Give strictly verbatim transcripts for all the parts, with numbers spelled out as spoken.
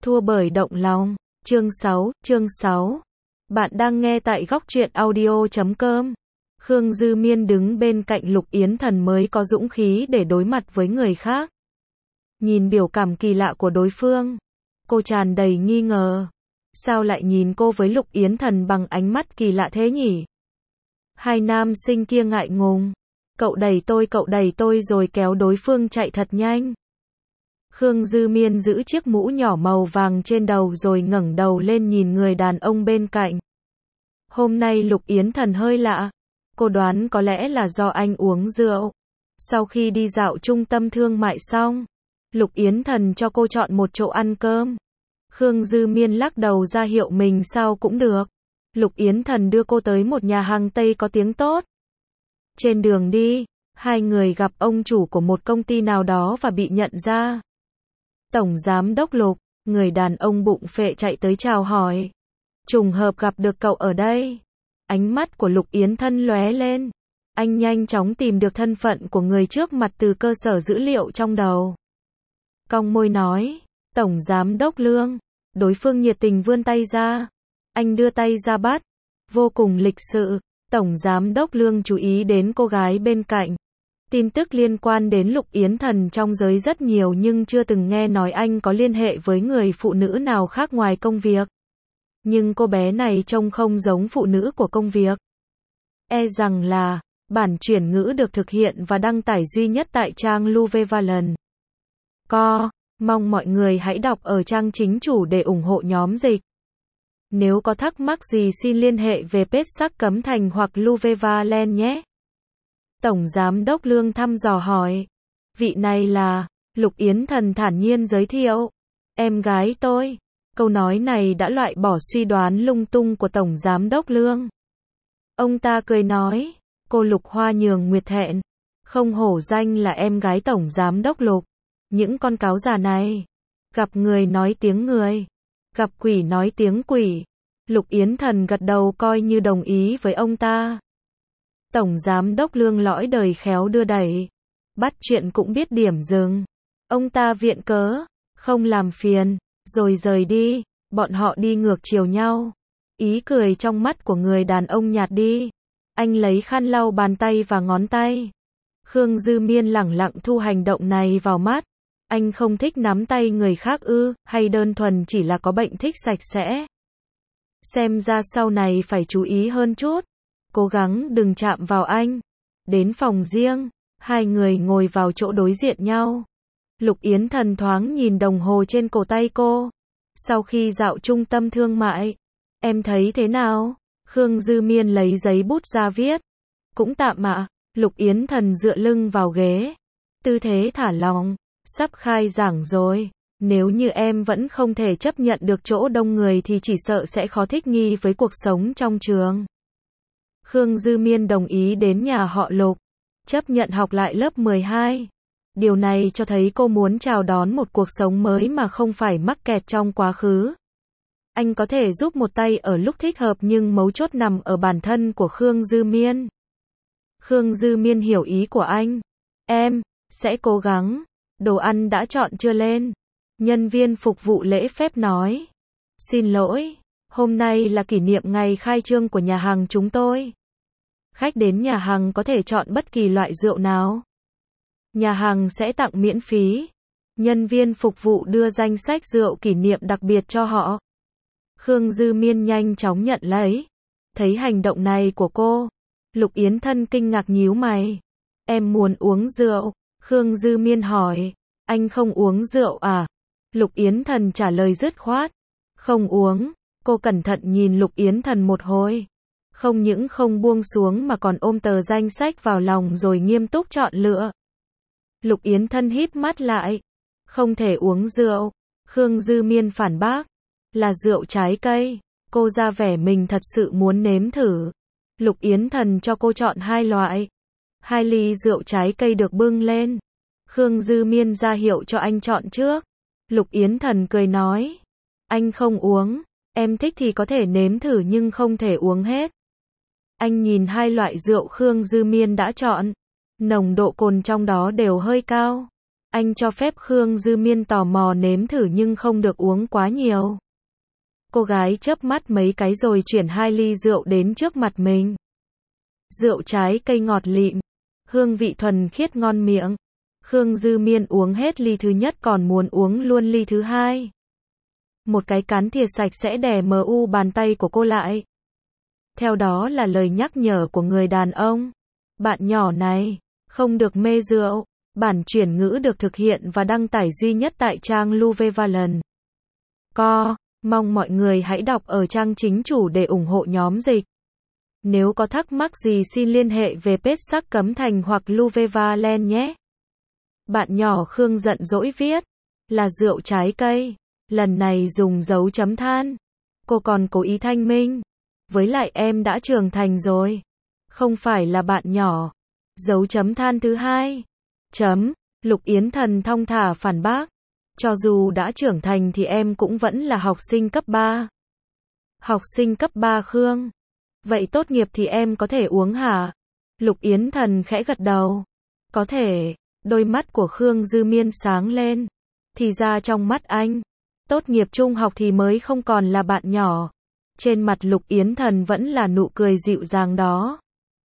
Thua bởi động lòng. Chương sáu, chương sáu. Bạn đang nghe tại góc truyện audio chấm com. Khương Dư Miên đứng bên cạnh Lục Yến Thần mới có dũng khí để đối mặt với người khác. Nhìn biểu cảm kỳ lạ của đối phương, cô tràn đầy nghi ngờ. Sao lại nhìn cô với Lục Yến Thần bằng ánh mắt kỳ lạ thế nhỉ? Hai nam sinh kia ngại ngùng. Cậu đẩy tôi, cậu đẩy tôi rồi kéo đối phương chạy thật nhanh. Khương Dư Miên giữ chiếc mũ nhỏ màu vàng trên đầu rồi ngẩng đầu lên nhìn người đàn ông bên cạnh. Hôm nay Lục Yến Thần hơi lạ. Cô đoán có lẽ là do anh uống rượu. Sau khi đi dạo trung tâm thương mại xong, Lục Yến Thần cho cô chọn một chỗ ăn cơm. Khương Dư Miên lắc đầu ra hiệu mình sao cũng được. Lục Yến Thần đưa cô tới một nhà hàng Tây có tiếng tốt. Trên đường đi, hai người gặp ông chủ của một công ty nào đó và bị nhận ra. Tổng giám đốc Lục, người đàn ông bụng phệ chạy tới chào hỏi. Trùng hợp gặp được cậu ở đây. Ánh mắt của Lục Yến Thân lóe lên. Anh nhanh chóng tìm được thân phận của người trước mặt từ cơ sở dữ liệu trong đầu. Cong môi nói, Tổng giám đốc Lương. Đối phương nhiệt tình vươn tay ra. Anh đưa tay ra bắt. Vô cùng lịch sự. Tổng giám đốc Lương chú ý đến cô gái bên cạnh. Tin tức liên quan đến Lục Yến Thần trong giới rất nhiều nhưng chưa từng nghe nói anh có liên hệ với người phụ nữ nào khác ngoài công việc. Nhưng cô bé này trông không giống phụ nữ của công việc. E rằng là, bản chuyển ngữ được thực hiện và đăng tải duy nhất tại trang Luvevalon. Co, mong mọi người hãy đọc ở trang chính chủ để ủng hộ nhóm dịch. Nếu có thắc mắc gì xin liên hệ về page Sắc Cấm Thành hoặc Luvevalon nhé. Tổng giám đốc Lương thăm dò hỏi. Vị này là, Lục Yến Thần thản nhiên giới thiệu. Em gái tôi. Câu nói này đã loại bỏ suy đoán lung tung của Tổng giám đốc Lương. Ông ta cười nói, cô Lục Hoa Nhường Nguyệt thẹn. Không hổ danh là em gái Tổng giám đốc Lục. Những con cáo già này. Gặp người nói tiếng người. Gặp quỷ nói tiếng quỷ. Lục Yến Thần gật đầu coi như đồng ý với ông ta. Tổng giám đốc Lương lõi đời khéo đưa đẩy. Bắt chuyện cũng biết điểm dừng. Ông ta viện cớ, không làm phiền, rồi rời đi. Bọn họ đi ngược chiều nhau. Ý cười trong mắt của người đàn ông nhạt đi. Anh lấy khăn lau bàn tay và ngón tay. Khương Dư Miên lẳng lặng thu hành động này vào mắt. Anh không thích nắm tay người khác ư, hay đơn thuần chỉ là có bệnh thích sạch sẽ. Xem ra sau này phải chú ý hơn chút. Cố gắng đừng chạm vào anh. Đến phòng riêng, hai người ngồi vào chỗ đối diện nhau. Lục Yến Thần thoáng nhìn đồng hồ trên cổ tay cô. Sau khi dạo trung tâm thương mại, em thấy thế nào? Khương Dư Miên lấy giấy bút ra viết. Cũng tạm ạ. Lục Yến Thần dựa lưng vào ghế. Tư thế thả lỏng. Sắp khai giảng rồi. Nếu như em vẫn không thể chấp nhận được chỗ đông người thì chỉ sợ sẽ khó thích nghi với cuộc sống trong trường. Khương Dư Miên đồng ý đến nhà họ Lục. Chấp nhận học lại lớp mười hai. Điều này cho thấy cô muốn chào đón một cuộc sống mới mà không phải mắc kẹt trong quá khứ. Anh có thể giúp một tay ở lúc thích hợp nhưng mấu chốt nằm ở bản thân của Khương Dư Miên. Khương Dư Miên hiểu ý của anh. Em sẽ cố gắng. Đồ ăn đã chọn chưa lên? Nhân viên phục vụ lễ phép nói. Xin lỗi, hôm nay là kỷ niệm ngày khai trương của nhà hàng chúng tôi. Khách đến nhà hàng có thể chọn bất kỳ loại rượu nào. Nhà hàng sẽ tặng miễn phí. Nhân viên phục vụ đưa danh sách rượu kỷ niệm đặc biệt cho họ. Khương Dư Miên nhanh chóng nhận lấy. Thấy hành động này của cô, Lục Yến Thân kinh ngạc nhíu mày. Em muốn uống rượu? Khương Dư Miên hỏi. Anh không uống rượu à? Lục Yến Thần trả lời dứt khoát. Không uống. Cô cẩn thận nhìn Lục Yến Thần một hồi. Không những không buông xuống mà còn ôm tờ danh sách vào lòng rồi nghiêm túc chọn lựa. Lục Yến Thân híp mắt lại. Không thể uống rượu. Khương Dư Miên phản bác. Là rượu trái cây. Cô ra vẻ mình thật sự muốn nếm thử. Lục Yến Thần cho cô chọn hai loại. Hai ly rượu trái cây được bưng lên. Khương Dư Miên ra hiệu cho anh chọn trước. Lục Yến Thần cười nói. Anh không uống. Em thích thì có thể nếm thử nhưng không thể uống hết. Anh nhìn hai loại rượu Khương Dư Miên đã chọn. Nồng độ cồn trong đó đều hơi cao. Anh cho phép Khương Dư Miên tò mò nếm thử nhưng không được uống quá nhiều. Cô gái chớp mắt mấy cái rồi chuyển hai ly rượu đến trước mặt mình. Rượu trái cây ngọt lịm, hương vị thuần khiết ngon miệng. Khương Dư Miên uống hết ly thứ nhất còn muốn uống luôn ly thứ hai. Một cái cán thìa sạch sẽ đè mờ u bàn tay của cô lại. Theo đó là lời nhắc nhở của người đàn ông. Bạn nhỏ này, không được mê rượu. Bản chuyển ngữ được thực hiện và đăng tải duy nhất tại trang Luvevalent. Co. Mong mọi người hãy đọc ở trang chính chủ để ủng hộ nhóm dịch. Nếu có thắc mắc gì xin liên hệ về page Sắc Cấm Thành hoặc Luvevalent nhé. Bạn nhỏ Khương giận dỗi viết. Là rượu trái cây. Lần này dùng dấu chấm than. Cô còn cố ý thanh minh. Với lại em đã trưởng thành rồi. Không phải là bạn nhỏ. Dấu chấm than thứ hai. Chấm. Lục Yến Thần thong thả phản bác. Cho dù đã trưởng thành thì em cũng vẫn là học sinh cấp ba. Học sinh cấp ba Khương. Vậy tốt nghiệp thì em có thể uống hả? Lục Yến Thần khẽ gật đầu. Có thể. Đôi mắt của Khương Dư Miên sáng lên. Thì ra trong mắt anh, tốt nghiệp trung học thì mới không còn là bạn nhỏ. Trên mặt Lục Yến Thần vẫn là nụ cười dịu dàng đó.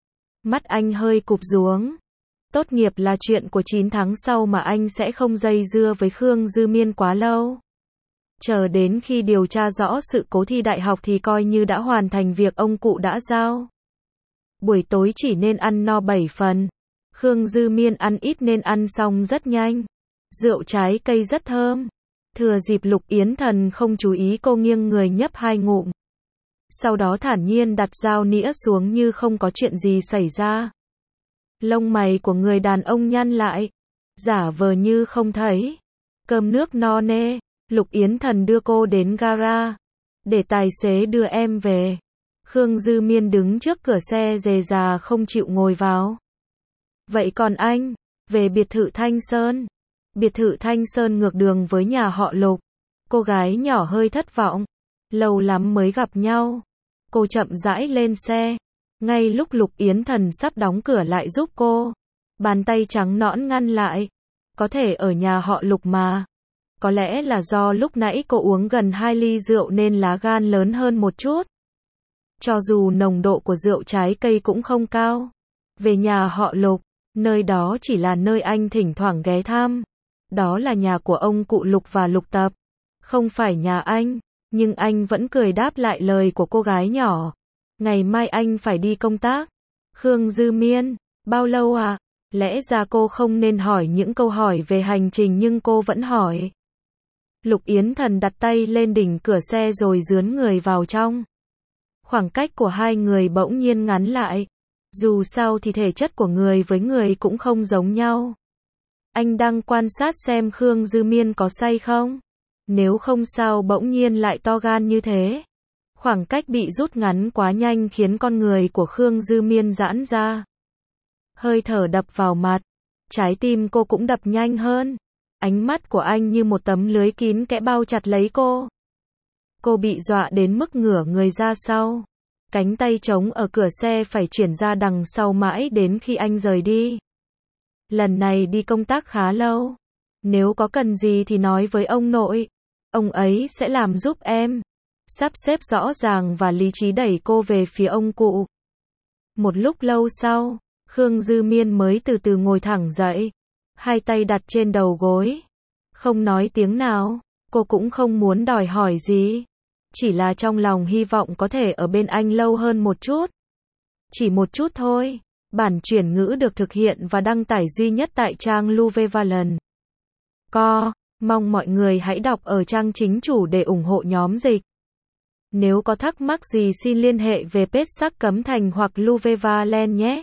Mắt anh hơi cụp xuống. Tốt nghiệp là chuyện của chín tháng sau mà anh sẽ không dây dưa với Khương Dư Miên quá lâu. Chờ đến khi điều tra rõ sự cố thi đại học thì coi như đã hoàn thành việc ông cụ đã giao. Buổi tối chỉ nên ăn no bảy phần. Khương Dư Miên ăn ít nên ăn xong rất nhanh. Rượu trái cây rất thơm. Thừa dịp Lục Yến Thần không chú ý cô nghiêng người nhấp hai ngụm. Sau đó thản nhiên đặt dao nĩa xuống như không có chuyện gì xảy ra. Lông mày của người đàn ông nhăn lại. Giả vờ như không thấy. Cơm nước no nê. Lục Yến Thần đưa cô đến gara. Để tài xế đưa em về. Khương Dư Miên đứng trước cửa xe dề già không chịu ngồi vào. Vậy còn anh? Về biệt thự Thanh Sơn. Biệt thự Thanh Sơn ngược đường với nhà họ Lục. Cô gái nhỏ hơi thất vọng. Lâu lắm mới gặp nhau. Cô chậm rãi lên xe. Ngay lúc Lục Yến Thần sắp đóng cửa lại giúp cô. Bàn tay trắng nõn ngăn lại. Có thể ở nhà họ Lục mà. Có lẽ là do lúc nãy cô uống gần hai ly rượu nên lá gan lớn hơn một chút. Cho dù nồng độ của rượu trái cây cũng không cao. Về nhà họ Lục, nơi đó chỉ là nơi anh thỉnh thoảng ghé thăm. Đó là nhà của ông cụ Lục và Lục Tập. Không phải nhà anh, nhưng anh vẫn cười đáp lại lời của cô gái nhỏ. Ngày mai anh phải đi công tác. Khương Dư Miên, bao lâu à? Lẽ ra cô không nên hỏi những câu hỏi về hành trình nhưng cô vẫn hỏi. Lục Yến Thần đặt tay lên đỉnh cửa xe rồi dướn người vào trong. Khoảng cách của hai người bỗng nhiên ngắn lại. Dù sao thì thể chất của người với người cũng không giống nhau. Anh đang quan sát xem Khương Dư Miên có say không? Nếu không sao bỗng nhiên lại to gan như thế. Khoảng cách bị rút ngắn quá nhanh khiến con người của Khương Dư Miên giãn ra. Hơi thở đập vào mặt. Trái tim cô cũng đập nhanh hơn. Ánh mắt của anh như một tấm lưới kín kẽ bao chặt lấy cô. Cô bị dọa đến mức ngửa người ra sau. Cánh tay trống ở cửa xe phải chuyển ra đằng sau mãi đến khi anh rời đi. Lần này đi công tác khá lâu. Nếu có cần gì thì nói với ông nội. Ông ấy sẽ làm giúp em. Sắp xếp rõ ràng và lý trí đẩy cô về phía ông cụ. Một lúc lâu sau, Khương Dư Miên mới từ từ ngồi thẳng dậy. Hai tay đặt trên đầu gối. Không nói tiếng nào. Cô cũng không muốn đòi hỏi gì. Chỉ là trong lòng hy vọng có thể ở bên anh lâu hơn một chút. Chỉ một chút thôi. Bản chuyển ngữ được thực hiện và đăng tải duy nhất tại trang Luvevalent. Co. Mong mọi người hãy đọc ở trang chính chủ để ủng hộ nhóm dịch. Nếu có thắc mắc gì xin liên hệ về page Sắc Cấm Thành hoặc Luvevalent nhé.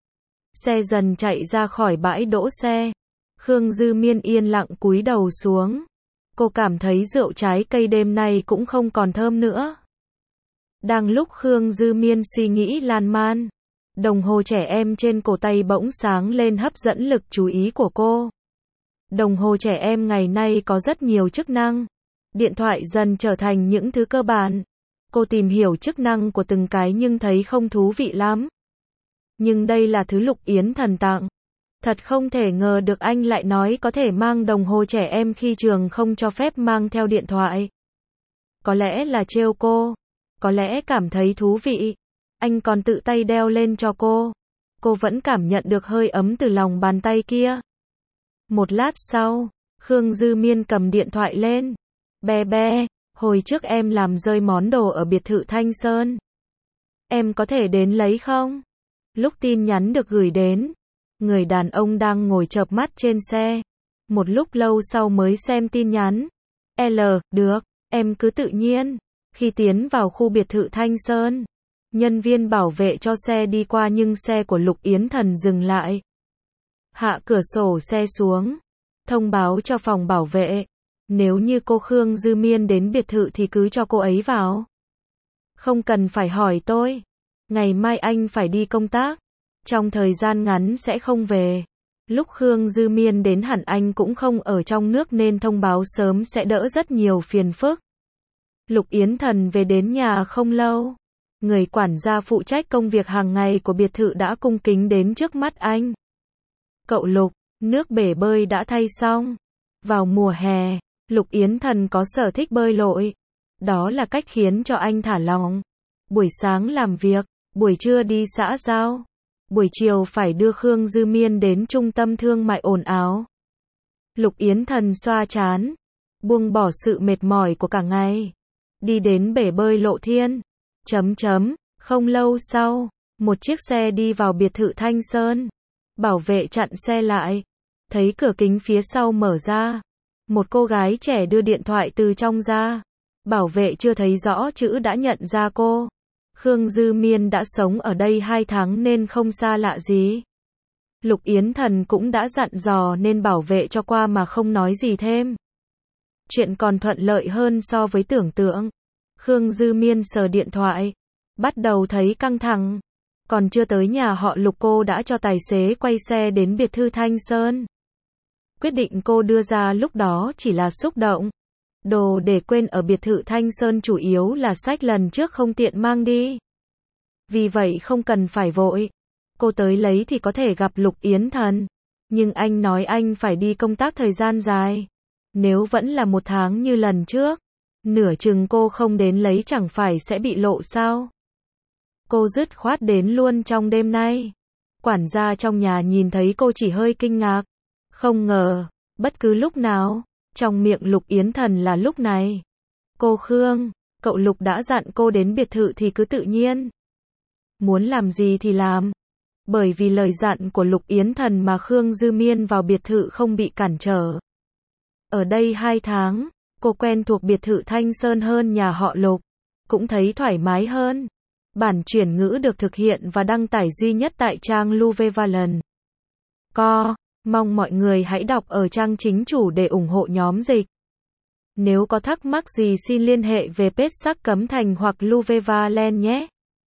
Xe dần chạy ra khỏi bãi đỗ xe. Khương Dư Miên yên lặng cúi đầu xuống. Cô cảm thấy rượu trái cây đêm nay cũng không còn thơm nữa. Đang lúc Khương Dư Miên suy nghĩ lan man, đồng hồ trẻ em trên cổ tay bỗng sáng lên hấp dẫn lực chú ý của cô. Đồng hồ trẻ em ngày nay có rất nhiều chức năng. Điện thoại dần trở thành những thứ cơ bản. Cô tìm hiểu chức năng của từng cái nhưng thấy không thú vị lắm. Nhưng đây là thứ Lục Yến Thần tặng. Thật không thể ngờ được anh lại nói có thể mang đồng hồ trẻ em khi trường không cho phép mang theo điện thoại. Có lẽ là trêu cô. Có lẽ cảm thấy thú vị. Anh còn tự tay đeo lên cho cô. Cô vẫn cảm nhận được hơi ấm từ lòng bàn tay kia. Một lát sau, Khương Dư Miên cầm điện thoại lên. Bé bé, hồi trước em làm rơi món đồ ở biệt thự Thanh Sơn. Em có thể đến lấy không? Lúc tin nhắn được gửi đến, người đàn ông đang ngồi chợp mắt trên xe. Một lúc lâu sau mới xem tin nhắn. L, được, em cứ tự nhiên. Khi tiến vào khu biệt thự Thanh Sơn, nhân viên bảo vệ cho xe đi qua nhưng xe của Lục Yến Thần dừng lại. Hạ cửa sổ xe xuống, thông báo cho phòng bảo vệ. Nếu như cô Khương Dư Miên đến biệt thự thì cứ cho cô ấy vào. Không cần phải hỏi tôi. Ngày mai anh phải đi công tác. Trong thời gian ngắn sẽ không về. Lúc Khương Dư Miên đến hẳn anh cũng không ở trong nước nên thông báo sớm sẽ đỡ rất nhiều phiền phức. Lục Yến Thần về đến nhà không lâu. Người quản gia phụ trách công việc hàng ngày của biệt thự đã cung kính đến trước mắt anh. Cậu Lục, nước bể bơi đã thay xong. Vào mùa hè, Lục Yến Thần có sở thích bơi lội. Đó là cách khiến cho anh thả lỏng. Buổi sáng làm việc, buổi trưa đi xã giao. Buổi chiều phải đưa Khương Dư Miên đến trung tâm thương mại ồn ào. Lục Yến Thần xoa trán, buông bỏ sự mệt mỏi của cả ngày. Đi đến bể bơi Lộ Thiên. Chấm chấm, không lâu sau, một chiếc xe đi vào biệt thự Thanh Sơn. Bảo vệ chặn xe lại. Thấy cửa kính phía sau mở ra. Một cô gái trẻ đưa điện thoại từ trong ra. Bảo vệ chưa thấy rõ chữ đã nhận ra cô. Khương Dư Miên đã sống ở đây hai tháng nên không xa lạ gì. Lục Yến Thần cũng đã dặn dò nên bảo vệ cho qua mà không nói gì thêm. Chuyện còn thuận lợi hơn so với tưởng tượng. Khương Dư Miên sờ điện thoại. Bắt đầu thấy căng thẳng. Còn chưa tới nhà họ Lục cô đã cho tài xế quay xe đến biệt thự Thanh Sơn. Quyết định cô đưa ra lúc đó chỉ là xúc động. Đồ để quên ở biệt thự Thanh Sơn chủ yếu là sách lần trước không tiện mang đi. Vì vậy không cần phải vội. Cô tới lấy thì có thể gặp Lục Yến Thần. Nhưng anh nói anh phải đi công tác thời gian dài. Nếu vẫn là một tháng như lần trước, nửa chừng cô không đến lấy chẳng phải sẽ bị lộ sao? Cô dứt khoát đến luôn trong đêm nay. Quản gia trong nhà nhìn thấy cô chỉ hơi kinh ngạc. Không ngờ, bất cứ lúc nào, trong miệng Lục Yến Thần là lúc này. Cô Khương, cậu Lục đã dặn cô đến biệt thự thì cứ tự nhiên. Muốn làm gì thì làm. Bởi vì lời dặn của Lục Yến Thần mà Khương Dư Miên vào biệt thự không bị cản trở. Ở đây hai tháng, cô quen thuộc biệt thự Thanh Sơn hơn nhà họ Lục. Cũng thấy thoải mái hơn. Bản chuyển ngữ được thực hiện và đăng tải duy nhất tại trang Luvevalon. Co. Mong mọi người hãy đọc ở trang chính chủ để ủng hộ nhóm dịch. Nếu có thắc mắc gì xin liên hệ về page Sắc Cấm Thành hoặc Luvevalon nhé.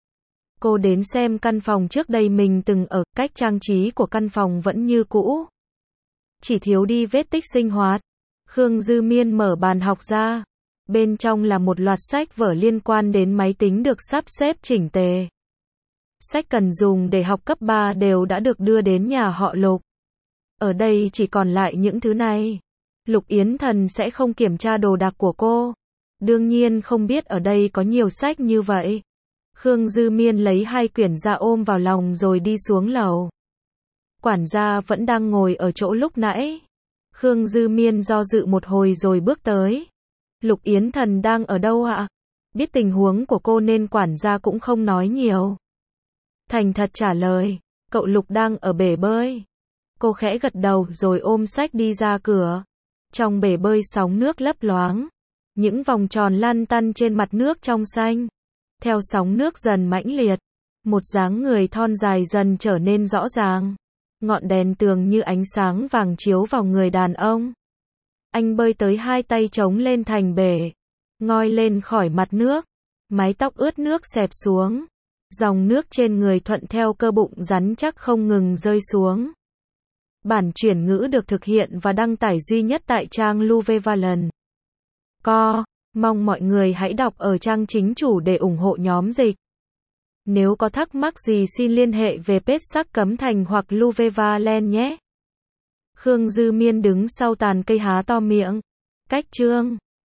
Cô đến xem căn phòng trước đây mình từng ở, cách trang trí của căn phòng vẫn như cũ. Chỉ thiếu đi vết tích sinh hoạt. Khương Dư Miên mở bàn học ra. Bên trong là một loạt sách vở liên quan đến máy tính được sắp xếp chỉnh tề. Sách cần dùng để học cấp ba đều đã được đưa đến nhà họ Lục. Ở đây chỉ còn lại những thứ này. Lục Yến Thần sẽ không kiểm tra đồ đạc của cô. Đương nhiên không biết ở đây có nhiều sách như vậy. Khương Dư Miên lấy hai quyển ra ôm vào lòng rồi đi xuống lầu. Quản gia vẫn đang ngồi ở chỗ lúc nãy. Khương Dư Miên do dự một hồi rồi bước tới. Lục Yến Thần đang ở đâu ạ? Biết tình huống của cô nên quản gia cũng không nói nhiều. Thành thật trả lời, cậu Lục đang ở bể bơi. Cô khẽ gật đầu rồi ôm sách đi ra cửa. Trong bể bơi sóng nước lấp loáng. Những vòng tròn lăn tăn trên mặt nước trong xanh. Theo sóng nước dần mãnh liệt, một dáng người thon dài dần trở nên rõ ràng. Ngọn đèn tường như ánh sáng vàng chiếu vào người đàn ông. Anh bơi tới hai tay chống lên thành bể, ngoi lên khỏi mặt nước, mái tóc ướt nước xẹp xuống. Dòng nước trên người thuận theo cơ bụng rắn chắc không ngừng rơi xuống. Bản chuyển ngữ được thực hiện và đăng tải duy nhất tại trang Luvevalon. Co. Mong mọi người hãy đọc ở trang chính chủ để ủng hộ nhóm dịch. Nếu có thắc mắc gì xin liên hệ về page Sắc Cấm Thành hoặc Luvevalon nhé. Khương Dư Miên đứng sau tàn cây há to miệng. Cách chương